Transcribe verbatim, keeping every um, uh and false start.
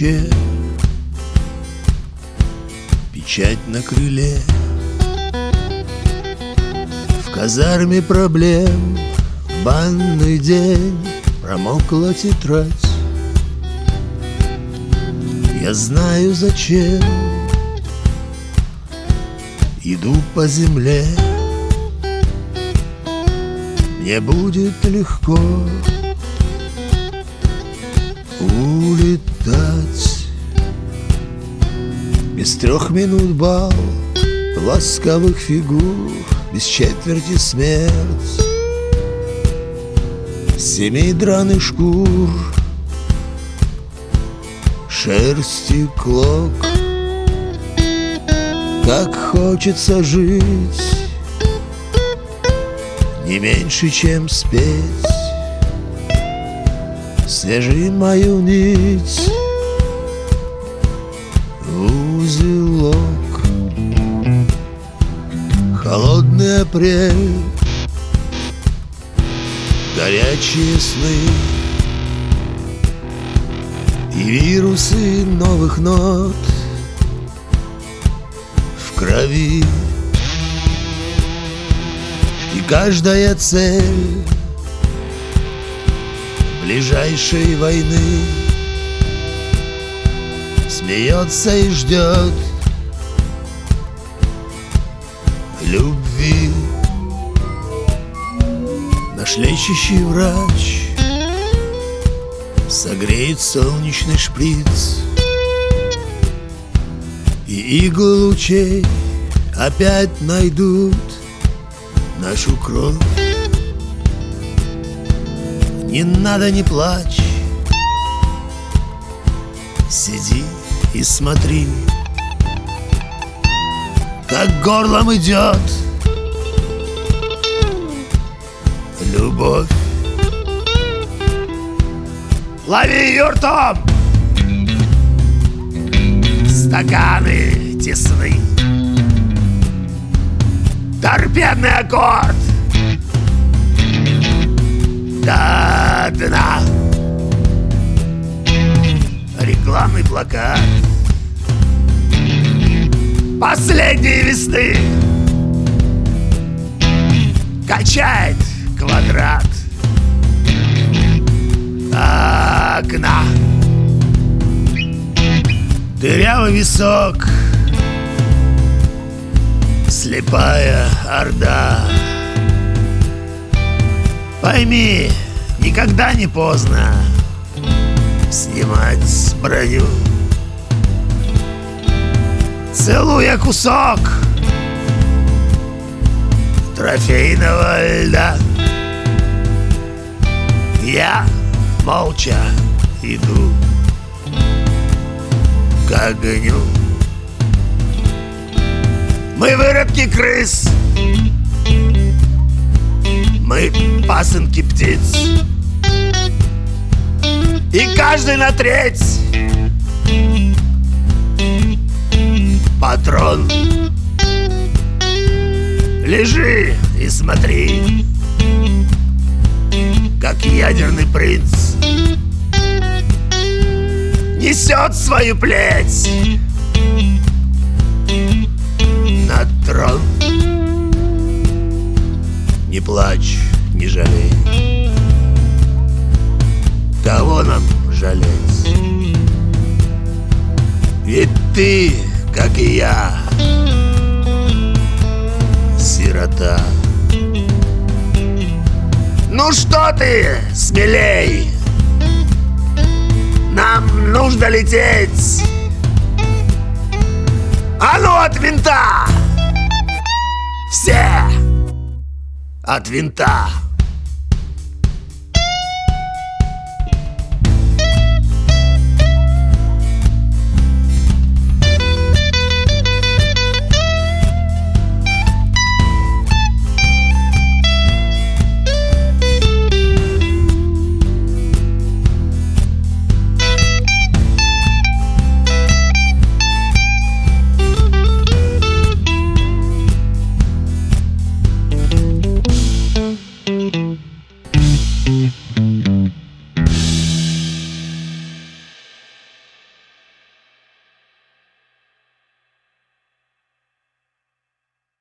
плече, печать на крыле. В казарме проблем, в банный день промокла тетрадь. Я знаю, зачем иду по земле. Мне будет легко улетать. Без трех минут бал ласковых фигур, без четверти смерть, семи драных шкур, шерсти клок. Как хочется жить, не меньше, чем спеть. Свяжи мою нить в узелок. Холодный апрель, горячие сны и вирусы новых нот в крови. И каждая цель ближайшей войны смеется и ждет любви. Наш лечащий врач согреет солнечный шприц, и иглы лучей опять найдут нашу кровь. Не надо, не плачь, сиди и смотри, как горлом идет любовь. Лови ее ртом, стаканы тесны, торпедный аккорд до дна. Рекламный плакат последней весны качает квадрат окна. Дырявый висок, слепая орда. Пойми, никогда не поздно снимать броню. Целуя кусок трофейного льда, я молча иду к огню. Мы выродки крыс, мы пасынки птиц, и каждый на треть патрон. Лежи и смотри, как ядерный принц несет свою плеть на трон. Не плачь, не жалей, кого нам жалеть? Ведь ты, как и я, сирота. Ну что ты, смелей, нам нужно лететь. А ну от винта! Все от винта!